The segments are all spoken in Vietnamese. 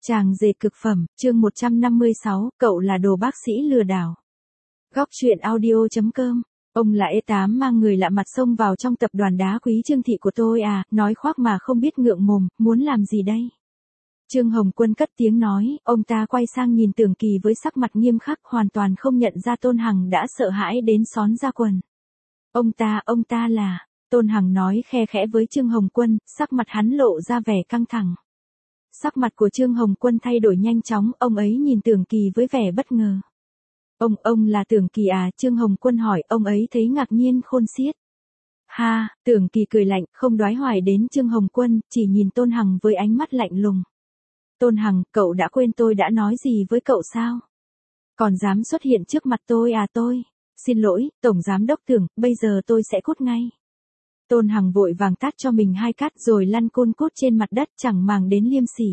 Chàng rể cực phẩm, chương 156, cậu là đồ bác sĩ lừa đảo. Góc truyện audio.com. Ông là E8 mang người lạ mặt xông vào trong tập đoàn đá quý Trương Thị của tôi à, nói khoác mà không biết ngượng mồm, muốn làm gì đây? Trương Hồng Quân cất tiếng nói, ông ta quay sang nhìn Tưởng Kỳ với sắc mặt nghiêm khắc, hoàn toàn không nhận ra Tôn Hằng đã sợ hãi đến xón ra quần. Ông ta là, Tôn Hằng nói khe khẽ với Trương Hồng Quân, sắc mặt hắn lộ ra vẻ căng thẳng. Sắc mặt của Trương Hồng Quân thay đổi nhanh chóng, ông ấy nhìn Tưởng Kỳ với vẻ bất ngờ. Ông là Tưởng Kỳ à? Trương Hồng Quân hỏi, ông ấy thấy ngạc nhiên khôn xiết. Ha, Tưởng Kỳ cười lạnh, không đoái hoài đến Trương Hồng Quân, chỉ nhìn Tôn Hằng với ánh mắt lạnh lùng. Tôn Hằng, cậu đã quên tôi đã nói gì với cậu sao? Còn dám xuất hiện trước mặt tôi à? Tôi xin lỗi, Tổng Giám Đốc Tưởng, bây giờ tôi sẽ cút ngay. Tôn Hằng vội vàng tát cho mình 2 cát rồi lăn côn cút trên mặt đất chẳng màng đến liêm sỉ.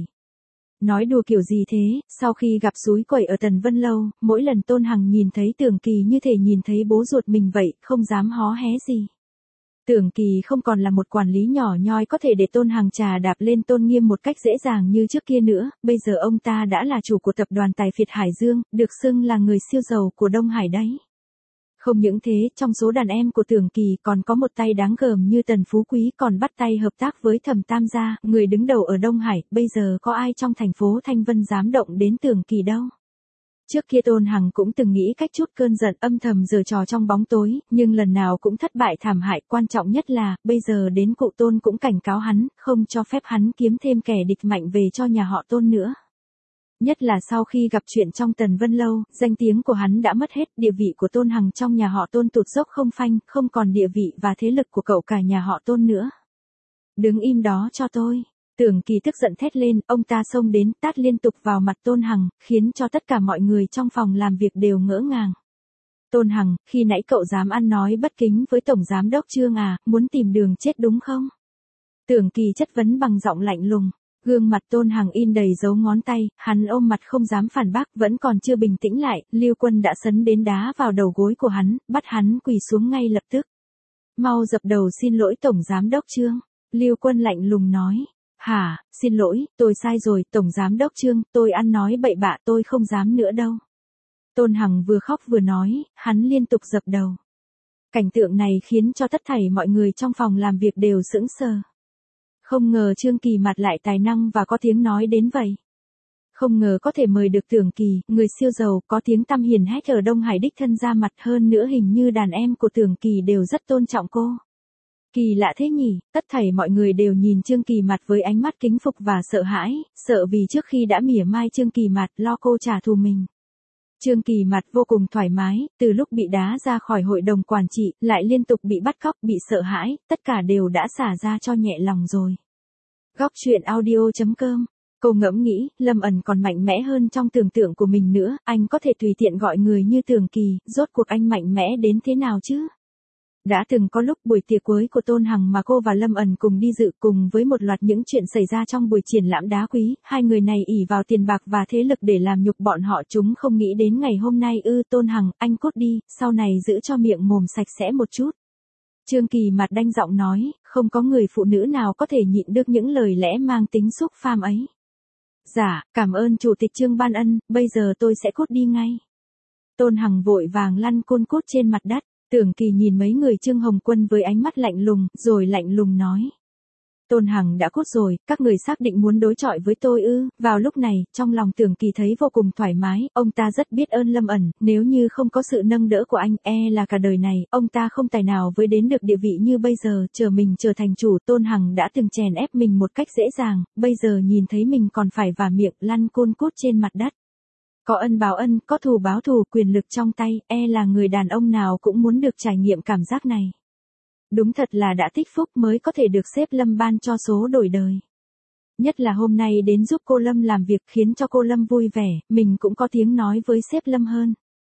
Nói đùa kiểu gì thế, sau khi gặp súi quẩy ở Tần Vân Lâu, mỗi lần Tôn Hằng nhìn thấy Tưởng Kỳ như thể nhìn thấy bố ruột mình vậy, không dám hó hé gì. Tưởng Kỳ không còn là một quản lý nhỏ nhoi có thể để Tôn Hằng trà đạp lên tôn nghiêm một cách dễ dàng như trước kia nữa, bây giờ ông ta đã là chủ của tập đoàn Tài Phiệt Hải Dương, được xưng là người siêu giàu của Đông Hải đấy. Không những thế, trong số đàn em của Tưởng Kỳ còn có một tay đáng gờm như Tần Phú Quý còn bắt tay hợp tác với Thẩm Tam gia, người đứng đầu ở Đông Hải, bây giờ có ai trong thành phố Thanh Vân dám động đến Tưởng Kỳ đâu. Trước kia Tôn Hằng cũng từng nghĩ cách chút cơn giận âm thầm giở trò trong bóng tối, nhưng lần nào cũng thất bại thảm hại, quan trọng nhất là, bây giờ đến cụ Tôn cũng cảnh cáo hắn, không cho phép hắn kiếm thêm kẻ địch mạnh về cho nhà họ Tôn nữa. Nhất là sau khi gặp chuyện trong Tần Vân Lâu, danh tiếng của hắn đã mất hết, địa vị của Tôn Hằng trong nhà họ Tôn tụt dốc không phanh, không còn địa vị và thế lực của cậu cả nhà họ Tôn nữa. Đứng im đó cho tôi. Tưởng Kỳ tức giận thét lên, ông ta xông đến tát liên tục vào mặt Tôn Hằng, khiến cho tất cả mọi người trong phòng làm việc đều ngỡ ngàng. Tôn Hằng, khi nãy cậu dám ăn nói bất kính với Tổng Giám Đốc Trương à, muốn tìm đường chết đúng không? Tưởng Kỳ chất vấn bằng giọng lạnh lùng. Gương mặt Tôn Hằng in đầy dấu ngón tay, hắn ôm mặt không dám phản bác, vẫn còn chưa bình tĩnh lại, Lưu Quân đã sấn đến đá vào đầu gối của hắn, bắt hắn quỳ xuống ngay lập tức. Mau dập đầu xin lỗi Tổng Giám Đốc Trương. Lưu Quân lạnh lùng nói. Hả, xin lỗi, tôi sai rồi, Tổng Giám Đốc Trương, tôi ăn nói bậy bạ, tôi không dám nữa đâu. Tôn Hằng vừa khóc vừa nói, hắn liên tục dập đầu. Cảnh tượng này khiến cho tất thảy mọi người trong phòng làm việc đều sững sờ. Không ngờ Trương Kỳ Mạt lại tài năng và có tiếng nói đến vậy. Không ngờ có thể mời được Tưởng Kỳ, người siêu giàu có tiếng tăm hiển hách ở Đông Hải đích thân ra mặt, hơn nữa hình như đàn em của Tưởng Kỳ đều rất tôn trọng cô. Kỳ lạ thế nhỉ, tất thảy mọi người đều nhìn Trương Kỳ Mạt với ánh mắt kính phục và sợ hãi, sợ vì trước khi đã mỉa mai Trương Kỳ Mạt lo cô trả thù mình. Trương Kỳ Mạt vô cùng thoải mái, từ lúc bị đá ra khỏi hội đồng quản trị, lại liên tục bị bắt cóc, bị sợ hãi, tất cả đều đã xả ra cho nhẹ lòng rồi. Góc truyện audio.com. Cô ngẫm nghĩ, Lâm Ẩn còn mạnh mẽ hơn trong tưởng tượng của mình nữa, anh có thể tùy tiện gọi người như Tưởng Kỳ, rốt cuộc anh mạnh mẽ đến thế nào chứ? Đã từng có lúc buổi tiệc cuối của Tôn Hằng mà cô và Lâm Ẩn cùng đi dự, cùng với một loạt những chuyện xảy ra trong buổi triển lãm đá quý, hai người này ỷ vào tiền bạc và thế lực để làm nhục bọn họ, chúng không nghĩ đến ngày hôm nay Tôn Hằng, anh cút đi, sau này giữ cho miệng mồm sạch sẽ một chút. Trương Kỳ Mạt đanh giọng nói, không có người phụ nữ nào có thể nhịn được những lời lẽ mang tính xúc phạm ấy. Dạ, cảm ơn Chủ tịch Trương ban ân, bây giờ tôi sẽ cút đi ngay. Tôn Hằng vội vàng lăn côn cút trên mặt đất. Tưởng Kỳ nhìn mấy người Trương Hồng Quân với ánh mắt lạnh lùng, rồi lạnh lùng nói. Tôn Hằng đã cút rồi, các người xác định muốn đối chọi với tôi ư? Vào lúc này, trong lòng Tưởng Kỳ thấy vô cùng thoải mái, ông ta rất biết ơn Lâm Ẩn, nếu như không có sự nâng đỡ của anh, là cả đời này, ông ta không tài nào với đến được địa vị như bây giờ, chờ mình trở thành chủ. Tôn Hằng đã từng chèn ép mình một cách dễ dàng, bây giờ nhìn thấy mình còn phải vả miệng lăn côn cút trên mặt đất. Có ân báo ân, có thù báo thù, quyền lực trong tay, là người đàn ông nào cũng muốn được trải nghiệm cảm giác này. Đúng thật là đã tích phúc mới có thể được sếp Lâm ban cho số đổi đời. Nhất là hôm nay đến giúp cô Lâm làm việc khiến cho cô Lâm vui vẻ, mình cũng có tiếng nói với sếp Lâm hơn.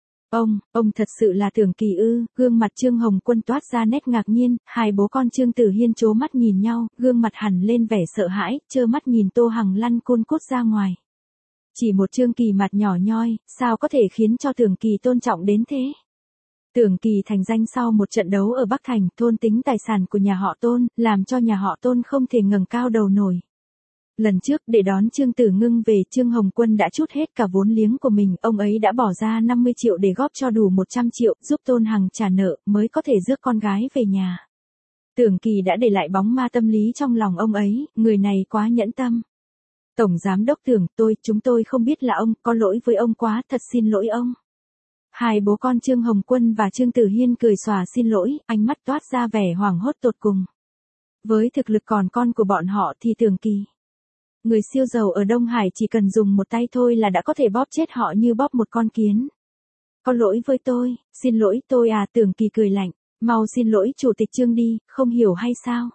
Ông thật sự là Tưởng Kỳ ư? Gương mặt Trương Hồng Quân toát ra nét ngạc nhiên, hai bố con Trương Tử Hiên trố mắt nhìn nhau, gương mặt hẳn lên vẻ sợ hãi, trơ mắt nhìn Tô Hằng lăn côn cút ra ngoài. Chỉ một Trương Kỳ Mạt nhỏ nhoi, sao có thể khiến cho Tưởng Kỳ tôn trọng đến thế? Tưởng Kỳ thành danh sau một trận đấu ở Bắc Thành, thôn tính tài sản của nhà họ Tôn, làm cho nhà họ Tôn không thể ngẩng cao đầu nổi. Lần trước để đón Trương Tử Ngưng về, Trương Hồng Quân đã trút hết cả vốn liếng của mình, ông ấy đã bỏ ra 50 triệu để góp cho đủ 100 triệu, giúp Tôn Hằng trả nợ, mới có thể rước con gái về nhà. Tưởng Kỳ đã để lại bóng ma tâm lý trong lòng ông ấy, người này quá nhẫn tâm. Tổng Giám đốc Tưởng, chúng tôi không biết là ông, có lỗi với ông quá, thật xin lỗi ông. Hai bố con Trương Hồng Quân và Trương Tử Hiên cười xòa xin lỗi, ánh mắt toát ra vẻ hoảng hốt tột cùng. Với thực lực còn con của bọn họ thì Tưởng Kỳ, người siêu giàu ở Đông Hải, chỉ cần dùng một tay thôi là đã có thể bóp chết họ như bóp một con kiến. Có lỗi với tôi, xin lỗi tôi à, Tưởng Kỳ cười lạnh, mau xin lỗi chủ tịch Trương đi, không hiểu hay sao?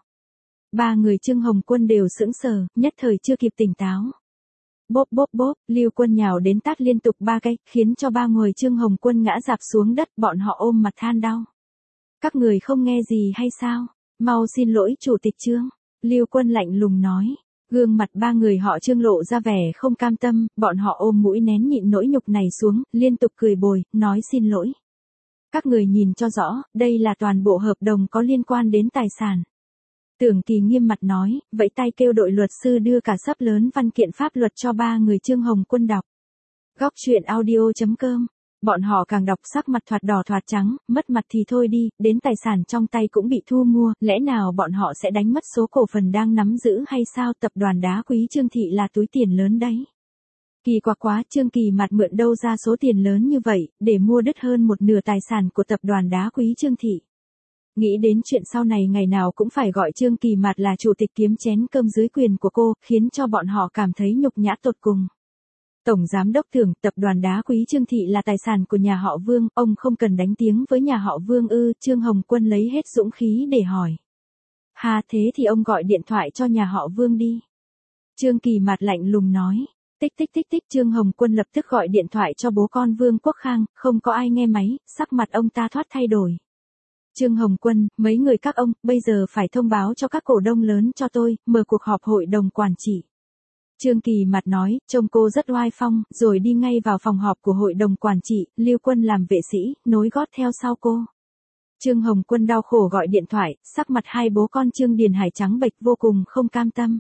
Ba người Trương Hồng Quân đều sững sờ, nhất thời chưa kịp tỉnh táo. Bốp bốp bốp, Lưu Quân nhào đến tát liên tục 3 cái, khiến cho ba người Trương Hồng Quân ngã rạp xuống đất, bọn họ ôm mặt than đau. Các người không nghe gì hay sao? Mau xin lỗi chủ tịch Trương. Lưu Quân lạnh lùng nói. Gương mặt ba người họ Trương lộ ra vẻ không cam tâm, bọn họ ôm mũi nén nhịn nỗi nhục này xuống, liên tục cười bồi, nói xin lỗi. Các người nhìn cho rõ, đây là toàn bộ hợp đồng có liên quan đến tài sản. Tưởng Kỳ nghiêm mặt nói, vẫy tay kêu đội luật sư đưa cả xấp lớn văn kiện pháp luật cho ba người Trương Hồng Quân đọc. Góc truyện audio.com. Bọn họ càng đọc sắc mặt thoạt đỏ thoạt trắng, mất mặt thì thôi đi, đến tài sản trong tay cũng bị thu mua, lẽ nào bọn họ sẽ đánh mất số cổ phần đang nắm giữ hay sao? Tập đoàn Đá Quý Trương Thị là túi tiền lớn đấy. Kỳ quặc quá, Trương Kỳ Mạt mượn đâu ra số tiền lớn như vậy, để mua đứt hơn một nửa tài sản của tập đoàn Đá Quý Trương Thị. Nghĩ đến chuyện sau này ngày nào cũng phải gọi Trương Kỳ Mạt là chủ tịch kiếm chén cơm dưới quyền của cô, khiến cho bọn họ cảm thấy nhục nhã tột cùng. Tổng Giám đốc Tưởng, tập đoàn Đá Quý Trương Thị là tài sản của nhà họ Vương, ông không cần đánh tiếng với nhà họ Vương ư? Trương Hồng Quân lấy hết dũng khí để hỏi. Hà, thế thì ông gọi điện thoại cho nhà họ Vương đi. Trương Kỳ Mạt lạnh lùng nói. Tích tích tích tích, Trương Hồng Quân lập tức gọi điện thoại cho bố con Vương Quốc Khang, không có ai nghe máy, sắc mặt ông ta thoát thay đổi. Trương Hồng Quân, mấy người các ông, bây giờ phải thông báo cho các cổ đông lớn cho tôi, mở cuộc họp hội đồng quản trị. Trương Kỳ Mạt nói, trông cô rất oai phong, rồi đi ngay vào phòng họp của hội đồng quản trị, Lưu Quân làm vệ sĩ, nối gót theo sau cô. Trương Hồng Quân đau khổ gọi điện thoại, sắc mặt hai bố con Trương Điền Hải trắng bệch vô cùng không cam tâm.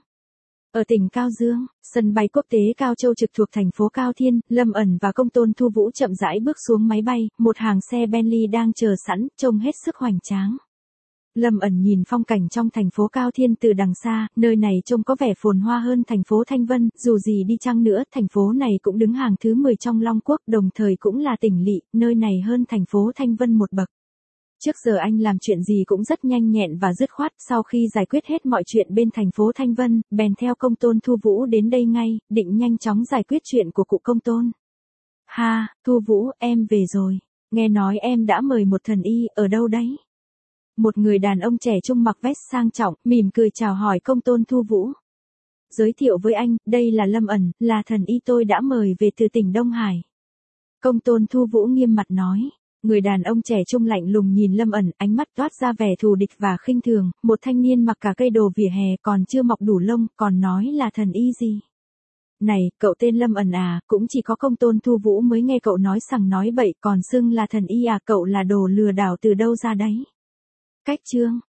Ở tỉnh Cao Dương, sân bay quốc tế Cao Châu trực thuộc thành phố Cao Thiên, Lâm Ẩn và Công Tôn Thu Vũ chậm rãi bước xuống máy bay, một hàng xe Bentley đang chờ sẵn, trông hết sức hoành tráng. Lâm Ẩn nhìn phong cảnh trong thành phố Cao Thiên từ đằng xa, nơi này trông có vẻ phồn hoa hơn thành phố Thanh Vân, dù gì đi chăng nữa, thành phố này cũng đứng hàng thứ 10 trong Long Quốc, đồng thời cũng là tỉnh lỵ, nơi này hơn thành phố Thanh Vân một bậc. Trước giờ anh làm chuyện gì cũng rất nhanh nhẹn và dứt khoát, sau khi giải quyết hết mọi chuyện bên thành phố Thanh Vân, bèn theo Công Tôn Thu Vũ đến đây ngay, định nhanh chóng giải quyết chuyện của cụ Công Tôn. Ha, Thu Vũ, em về rồi. Nghe nói em đã mời một thần y, ở đâu đấy? Một người đàn ông trẻ trung mặc vest sang trọng, mỉm cười chào hỏi Công Tôn Thu Vũ. Giới thiệu với anh, đây là Lâm Ẩn, là thần y tôi đã mời về từ tỉnh Đông Hải. Công Tôn Thu Vũ nghiêm mặt nói. Người đàn ông trẻ trung lạnh lùng nhìn Lâm Ẩn, ánh mắt toát ra vẻ thù địch và khinh thường, một thanh niên mặc cả cây đồ vỉa hè còn chưa mọc đủ lông, còn nói là thần y gì. Này, cậu tên Lâm Ẩn à, cũng chỉ có Công Tôn Thu Vũ mới nghe cậu nói sằng nói bậy, còn xưng là thần y à, cậu là đồ lừa đảo từ đâu ra đấy. Cách Trương,